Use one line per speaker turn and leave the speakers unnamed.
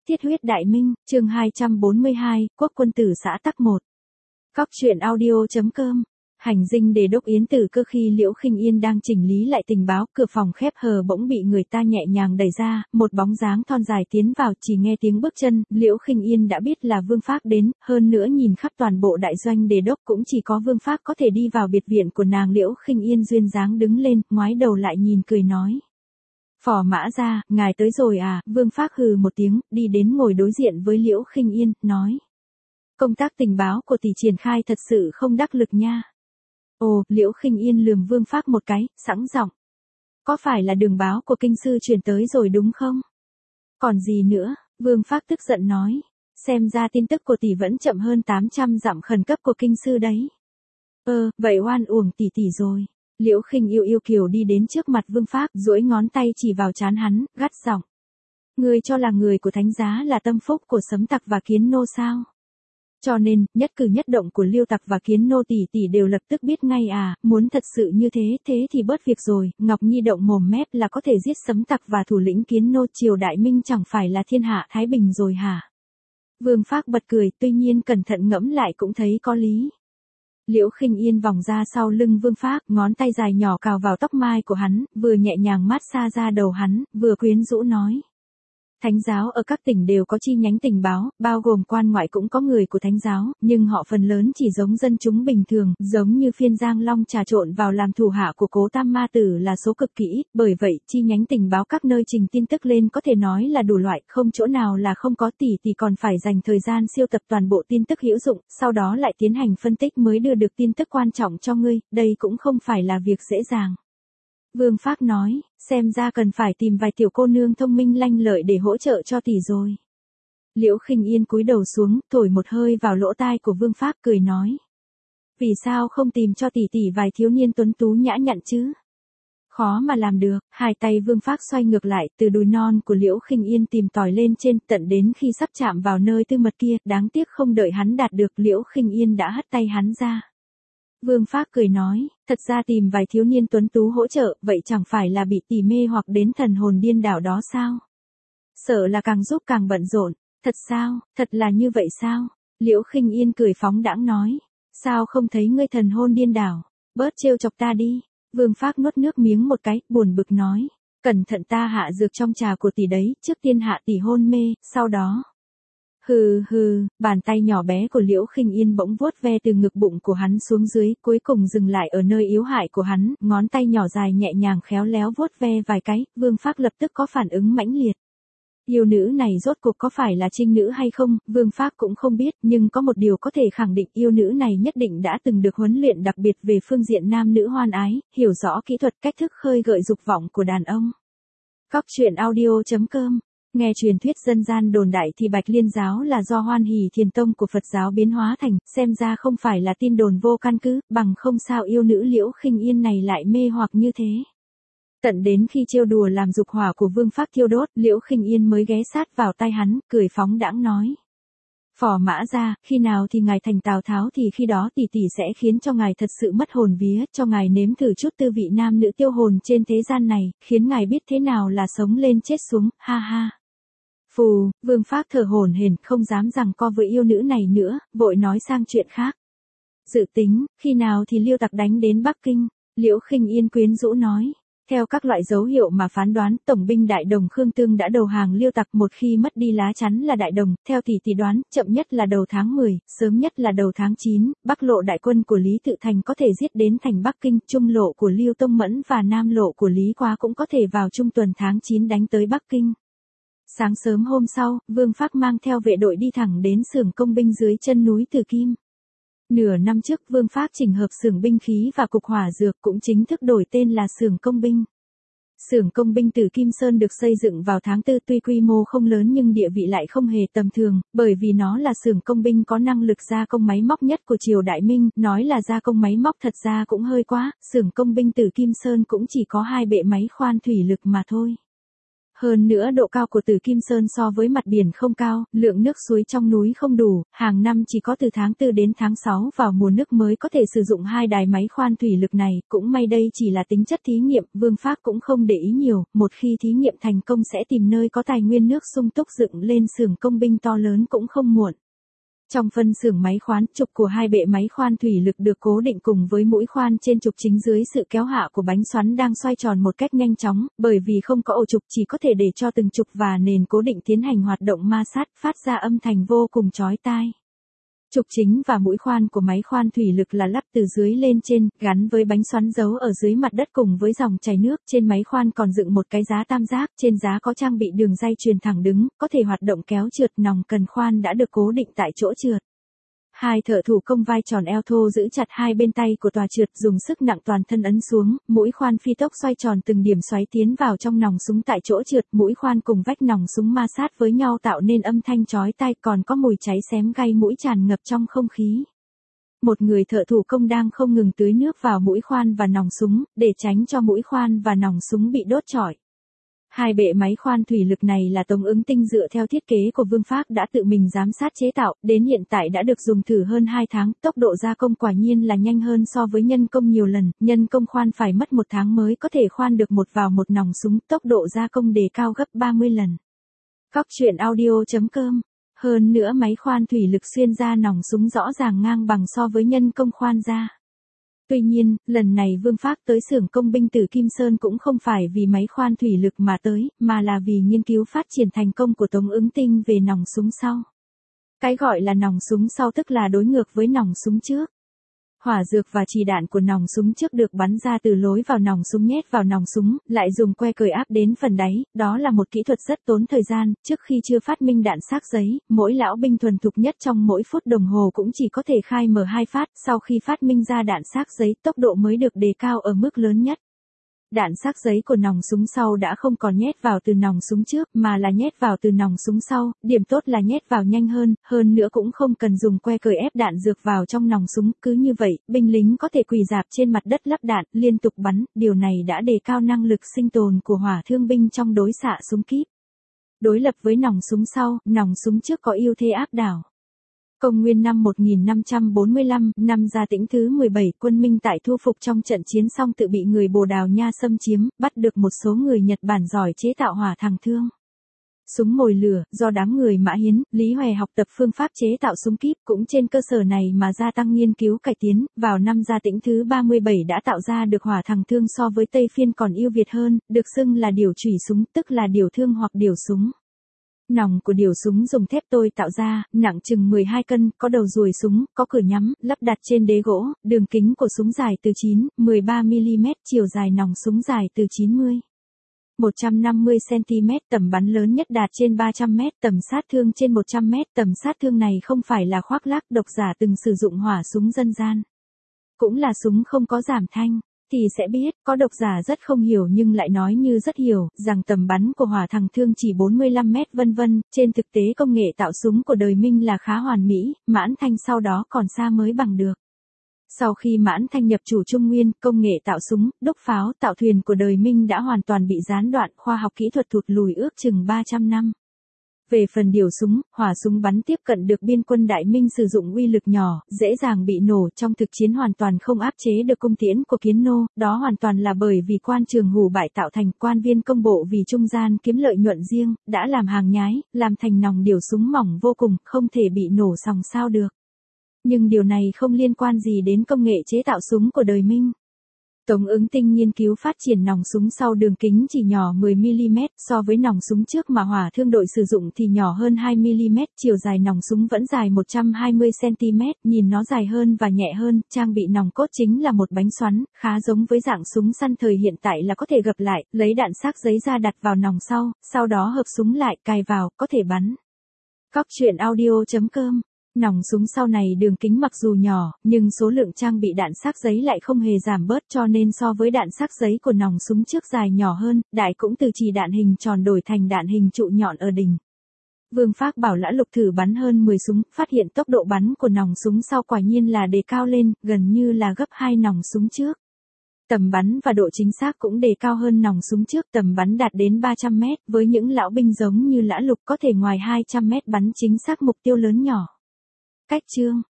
Thiết huyết đại minh, chương 242, Quốc quân tử xã tắc 1. Cóc truyện audio.com. Hành dinh Đề đốc Yến Tử Cơ. Khi Liễu Khinh Yên đang chỉnh lý lại tình báo, cửa phòng khép hờ bỗng bị người ta nhẹ nhàng đẩy ra, một bóng dáng thon dài tiến vào. Chỉ nghe tiếng bước chân, Liễu Khinh Yên đã biết là Vương Phác đến, hơn nữa nhìn khắp toàn bộ đại doanh Đề đốc cũng chỉ có Vương Phác có thể đi vào biệt viện của nàng. Liễu Khinh Yên duyên dáng đứng lên, ngoái đầu lại nhìn cười nói: "Phò mã gia, ngài tới rồi à?" Vương Phác hừ một tiếng, đi đến ngồi đối diện với Liễu Khinh Yên, nói: "Công tác tình báo của tỷ triển khai thật sự không đắc lực nha." Ồ, Liễu Khinh Yên lườm Vương Phác một cái, sẵn giọng: "Có phải là đường báo của kinh sư truyền tới rồi đúng không?" "Còn gì nữa?" Vương Phác tức giận nói: "Xem ra tin tức của tỷ vẫn chậm hơn 800 dặm khẩn cấp của kinh sư đấy." Vậy oan uổng tỷ tỷ rồi." Liễu Khinh yêu kiều đi đến trước mặt Vương Phác, duỗi ngón tay chỉ vào trán hắn, gắt giọng: "Ngươi cho là người của thánh giá là tâm phúc của Sấm Tặc và Kiến Nô sao? Cho nên, nhất cử nhất động của Liêu Tặc và Kiến Nô tỷ tỷ đều lập tức biết ngay à, muốn thật sự như thế thì bớt việc rồi, Ngọc Nhi động mồm mép là có thể giết Sấm Tặc và thủ lĩnh Kiến Nô, triều đại minh chẳng phải là thiên hạ thái bình rồi hả?" Vương Phác bật cười, tuy nhiên cẩn thận ngẫm lại cũng thấy có lý. Liễu Khinh Yên vòng ra sau lưng Vương Phác, ngón tay dài nhỏ cào vào tóc mai của hắn, vừa nhẹ nhàng mát xa ra đầu hắn, vừa quyến rũ nói: "Thánh giáo ở các tỉnh đều có chi nhánh tình báo, bao gồm quan ngoại cũng có người của thánh giáo, nhưng họ phần lớn chỉ giống dân chúng bình thường, giống như phiên Giang Long trà trộn vào làm thủ hạ của Cố Tam Ma Tử là số cực kỳ ít, bởi vậy chi nhánh tình báo các nơi trình tin tức lên có thể nói là đủ loại, không chỗ nào là không có. Tỷ còn phải dành thời gian siêu tập toàn bộ tin tức hữu dụng, sau đó lại tiến hành phân tích mới đưa được tin tức quan trọng cho ngươi, đây cũng không phải là việc dễ dàng." Vương Phác nói: "Xem ra cần phải tìm vài tiểu cô nương thông minh lanh lợi để hỗ trợ cho tỷ rồi." Liễu Khinh Yên cúi đầu xuống, thổi một hơi vào lỗ tai của Vương Phác, cười nói: "Vì sao không tìm cho tỷ tỷ vài thiếu niên tuấn tú nhã nhặn chứ?" "Khó mà làm được." Hai tay Vương Phác xoay ngược lại, từ đùi non của Liễu Khinh Yên tìm tòi lên trên, tận đến khi sắp chạm vào nơi tư mật kia, đáng tiếc không đợi hắn đạt được, Liễu Khinh Yên đã hất tay hắn ra. Vương Phác cười nói: "Thật ra tìm vài thiếu niên tuấn tú hỗ trợ, vậy chẳng phải là bị tỷ mê hoặc đến thần hồn điên đảo đó sao? Sợ là càng giúp càng bận rộn." "Thật sao? Thật là như vậy sao?" Liễu Khinh Yên cười phóng đãng nói: "Sao không thấy ngươi thần hồn điên đảo? Bớt trêu chọc ta đi." Vương Phác nuốt nước miếng một cái, buồn bực nói: "Cẩn thận ta hạ dược trong trà của tỷ đấy, trước tiên hạ tỷ hôn mê, sau đó..." Hừ, bàn tay nhỏ bé của Liễu Khinh Yên bỗng vuốt ve từ ngực bụng của hắn xuống dưới, cuối cùng dừng lại ở nơi yếu hại của hắn, ngón tay nhỏ dài nhẹ nhàng khéo léo vuốt ve vài cái, Vương Phác lập tức có phản ứng mãnh liệt. Yêu nữ này rốt cuộc có phải là trinh nữ hay không, Vương Phác cũng không biết, nhưng có một điều có thể khẳng định, yêu nữ này nhất định đã từng được huấn luyện đặc biệt về phương diện nam nữ hoan ái, hiểu rõ kỹ thuật cách thức khơi gợi dục vọng của đàn ông. Cóc truyện audio.com. Nghe truyền thuyết dân gian đồn đại thì Bạch Liên giáo là do Hoan Hỷ Thiền tông của Phật giáo biến hóa thành, xem ra không phải là tin đồn vô căn cứ, bằng không sao yêu nữ Liễu Khinh Yên này lại mê hoặc như thế. Tận đến khi trêu đùa làm dục hỏa của Vương Phác thiêu đốt, Liễu Khinh Yên mới ghé sát vào tai hắn, cười phóng đãng nói: "Phò mã gia, khi nào thì ngài thành Tào Tháo thì khi đó tỷ tỷ sẽ khiến cho ngài thật sự mất hồn vía, cho ngài nếm thử chút tư vị nam nữ tiêu hồn trên thế gian này, khiến ngài biết thế nào là sống lên chết xuống, ha ha." Phù, Vương Phác thở hổn hển, không dám giằng co với yêu nữ này nữa, vội nói sang chuyện khác: "Dự tính, khi nào thì Liêu Tặc đánh đến Bắc Kinh?" Liễu Khinh Yên quyến rũ nói: "Theo các loại dấu hiệu mà phán đoán, tổng binh đại đồng Khương Tương đã đầu hàng Liêu Tặc, một khi mất đi lá chắn là đại đồng, theo tỷ đoán, chậm nhất là đầu tháng 10, sớm nhất là đầu tháng 9, Bắc lộ đại quân của Lý Tự Thành có thể giết đến thành Bắc Kinh, trung lộ của Liêu Tông Mẫn và nam lộ của Lý Quá cũng có thể vào trung tuần tháng 9 đánh tới Bắc Kinh." Sáng sớm hôm sau, Vương Phác mang theo vệ đội đi thẳng đến xưởng công binh dưới chân núi Từ Kim. Nửa năm trước, Vương Phác chỉnh hợp xưởng binh khí và cục hỏa dược, cũng chính thức đổi tên là xưởng công binh. Xưởng công binh Từ Kim Sơn được xây dựng vào tháng 4, tuy quy mô không lớn nhưng địa vị lại không hề tầm thường, bởi vì nó là xưởng công binh có năng lực gia công máy móc nhất của triều đại Minh, nói là gia công máy móc thật ra cũng hơi quá, xưởng công binh Từ Kim Sơn cũng chỉ có 2 bệ máy khoan thủy lực mà thôi. Hơn nữa độ cao của Tử Kim Sơn so với mặt biển không cao, lượng nước suối trong núi không đủ, hàng năm chỉ có từ tháng 4 đến tháng 6 vào mùa nước mới có thể sử dụng hai đài máy khoan thủy lực này, cũng may đây chỉ là tính chất thí nghiệm, Vương Phác cũng không để ý nhiều, một khi thí nghiệm thành công sẽ tìm nơi có tài nguyên nước sung túc dựng lên xưởng công binh to lớn cũng không muộn. Trong phân xưởng máy khoan, trục của hai bệ máy khoan thủy lực được cố định cùng với mũi khoan trên trục chính dưới sự kéo hạ của bánh xoắn đang xoay tròn một cách nhanh chóng, bởi vì không có ổ trục chỉ có thể để cho từng trục và nền cố định tiến hành hoạt động ma sát, phát ra âm thanh vô cùng chói tai. Trục chính và mũi khoan của máy khoan thủy lực là lắp từ dưới lên trên, gắn với bánh xoắn giấu ở dưới mặt đất cùng với dòng chảy nước. Trên máy khoan còn dựng một cái giá tam giác, trên giá có trang bị đường ray truyền thẳng đứng, có thể hoạt động kéo trượt, nòng cần khoan đã được cố định tại chỗ trượt. Hai thợ thủ công vai tròn eo thô giữ chặt hai bên tay của tòa trượt, dùng sức nặng toàn thân ấn xuống, mũi khoan phi tốc xoay tròn từng điểm xoáy tiến vào trong nòng súng tại chỗ trượt, mũi khoan cùng vách nòng súng ma sát với nhau tạo nên âm thanh chói tai, còn có mùi cháy xém gai mũi tràn ngập trong không khí. Một người thợ thủ công đang không ngừng tưới nước vào mũi khoan và nòng súng, để tránh cho mũi khoan và nòng súng bị đốt trọi. Hai bệ máy khoan thủy lực này là Tống Ứng Tinh dựa theo thiết kế của Vương Phác đã tự mình giám sát chế tạo, đến hiện tại đã được dùng thử hơn 2 tháng, tốc độ gia công quả nhiên là nhanh hơn so với nhân công nhiều lần, nhân công khoan phải mất 1 tháng mới có thể khoan được một vào một nòng súng, tốc độ gia công đề cao gấp 30 lần. Cóc truyện audio.com. Hơn nữa máy khoan thủy lực xuyên ra nòng súng rõ ràng ngang bằng so với nhân công khoan ra. Tuy nhiên, lần này Vương Phác tới xưởng công binh Tử Kim Sơn cũng không phải vì máy khoan thủy lực mà tới, mà là vì nghiên cứu phát triển thành công của Tống Ứng Tinh về nòng súng sau. Cái gọi là nòng súng sau tức là đối ngược với nòng súng trước. Hỏa dược và chì đạn của nòng súng trước được bắn ra từ lối vào nòng súng nhét vào nòng súng, lại dùng que cời áp đến phần đáy, đó là một kỹ thuật rất tốn thời gian, trước khi chưa phát minh đạn xác giấy, mỗi lão binh thuần thục nhất trong mỗi phút đồng hồ cũng chỉ có thể khai mở 2 phát, sau khi phát minh ra đạn xác giấy, tốc độ mới được đề cao ở mức lớn nhất. Đạn xác giấy của nòng súng sau đã không còn nhét vào từ nòng súng trước mà là nhét vào từ nòng súng sau, điểm tốt là nhét vào nhanh hơn nữa cũng không cần dùng que cời ép đạn dược vào trong nòng súng, cứ như vậy, binh lính có thể quỳ rạp trên mặt đất lắp đạn, liên tục bắn, điều này đã đề cao năng lực sinh tồn của hỏa thương binh trong đối xạ súng kíp. Đối lập với nòng súng sau, nòng súng trước có ưu thế áp đảo. Công nguyên năm 1545, năm Gia Tĩnh thứ 17, quân Minh tại thu phục trong trận chiến xong tự bị người Bồ Đào Nha xâm chiếm, bắt được một số người Nhật Bản giỏi chế tạo hỏa thằng thương. Súng mồi lửa, do đám người Mã Hiến, Lý Hòe học tập phương pháp chế tạo súng kíp, cũng trên cơ sở này mà gia tăng nghiên cứu cải tiến, vào năm Gia Tĩnh thứ 37 đã tạo ra được hỏa thằng thương so với Tây Phiên còn ưu việt hơn, được xưng là điểu chủy súng, tức là điểu thương hoặc điểu súng. Nòng của điểu súng dùng thép tôi tạo ra, nặng chừng 12 cân, có đầu ruồi súng, có cửa nhắm, lắp đặt trên đế gỗ, đường kính của súng dài từ 9-13 mm, chiều dài nòng súng dài từ 90-150 cm, tầm bắn lớn nhất đạt trên 300 m, tầm sát thương trên 100 m, tầm sát thương này không phải là khoác lác, độc giả từng sử dụng hỏa súng dân gian. Cũng là súng không có giảm thanh. Thì sẽ biết, có độc giả rất không hiểu nhưng lại nói như rất hiểu, rằng tầm bắn của hỏa thằng thương chỉ 45 mét vân vân, trên thực tế công nghệ tạo súng của đời Minh là khá hoàn mỹ, Mãn Thanh sau đó còn xa mới bằng được. Sau khi Mãn Thanh nhập chủ Trung Nguyên, công nghệ tạo súng, đúc pháo, tạo thuyền của đời Minh đã hoàn toàn bị gián đoạn, khoa học kỹ thuật thụt lùi ước chừng 300 năm. Về phần điều súng, hỏa súng bắn tiếp cận được biên quân Đại Minh sử dụng uy lực nhỏ, dễ dàng bị nổ, trong thực chiến hoàn toàn không áp chế được cung tiễn của Kiến Nô, đó hoàn toàn là bởi vì quan trường hủ bại tạo thành, quan viên công bộ vì trung gian kiếm lợi nhuận riêng, đã làm hàng nhái, làm thành nòng điều súng mỏng vô cùng, không thể bị nổ sòng sao được. Nhưng điều này không liên quan gì đến công nghệ chế tạo súng của đời Minh. Tống Ứng Tinh nghiên cứu phát triển nòng súng sau đường kính chỉ nhỏ 10mm, so với nòng súng trước mà hỏa thương đội sử dụng thì nhỏ hơn 2mm, chiều dài nòng súng vẫn dài 120cm, nhìn nó dài hơn và nhẹ hơn, trang bị nòng cốt chính là một bánh xoắn, khá giống với dạng súng săn thời hiện tại là có thể gập lại, lấy đạn xác giấy ra đặt vào nòng sau đó hợp súng lại, cài vào, có thể bắn. Cóc truyện audio.com. Nòng súng sau này đường kính mặc dù nhỏ, nhưng số lượng trang bị đạn xác giấy lại không hề giảm bớt, cho nên so với đạn xác giấy của nòng súng trước dài nhỏ hơn, đại cũng từ chỉ đạn hình tròn đổi thành đạn hình trụ nhọn ở đỉnh. Vương Phác bảo Lã Lục thử bắn hơn 10 súng, phát hiện tốc độ bắn của nòng súng sau quả nhiên là đề cao lên, gần như là gấp 2 nòng súng trước. Tầm bắn và độ chính xác cũng đề cao hơn nòng súng trước, tầm bắn đạt đến 300 mét, với những lão binh giống như Lã Lục có thể ngoài 200 mét bắn chính xác mục tiêu lớn nhỏ. Cách chương